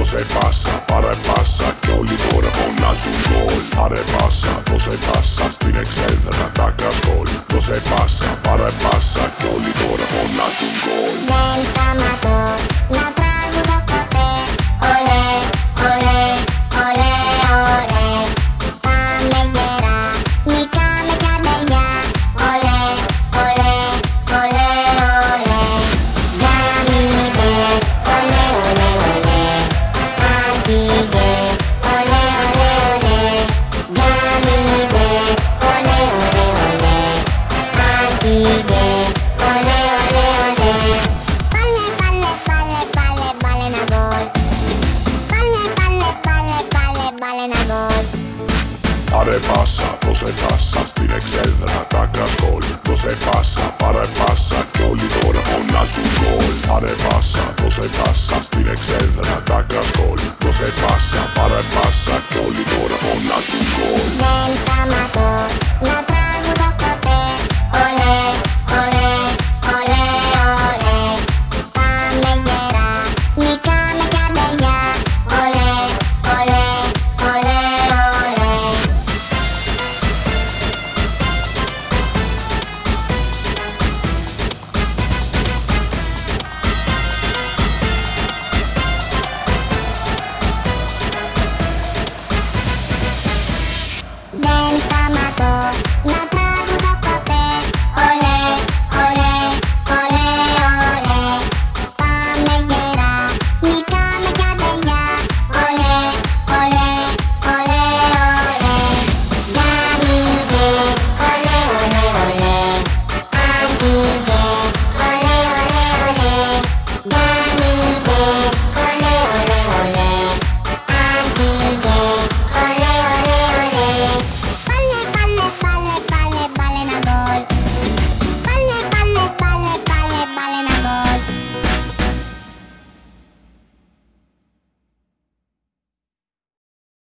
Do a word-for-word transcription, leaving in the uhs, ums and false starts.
δώσε πάσα, πάρε πάσα κι όλοι τώρα φωνάζουν γκολ. Πάρε πάσα, δώσε πάσα στην εξέδρα τα κασκόλ. Δώσε πάσα, πάρε πάσα κι όλοι τώρα φωνάζουν γκολ. Δεν σταματώ να τραγουδώ ποτέ. Ολέ, ολέ, ολέ, ολέ. Πάμε γερά, νικάμε κι αρμεριά. Ολέ, ολέ, ολέ, ολέ. Γάμιδε, ολέ, ολέ, ολέ. Αρχηγέ, ολέ, ολέ, ολέ. Γάμιδε, ολέ, ολέ, ολέ. Αρχηγέ, ολέ, ολέ, ολέ. Πάλε, πάλε, πάλε, πάλε, πάλε ένα γκολ. Πάλε, πάλε, πάλε, πάλε, πάλε ένα γκολ. Πάρε πάσα, δώσε πάσα στην εξέδρα τα κασκόλ. Δώσε πάσα, πάρε πάσα κι όλοι τώρα φωνάζουν γκολ. Πάρε πάσα, δώσε πάσα στην εξέδρα τα κασκόλ. Δώσε πάσα, πάρε πάσα κι όλοι τώρα φωνάζουν γκολ. Δεν σταματώ να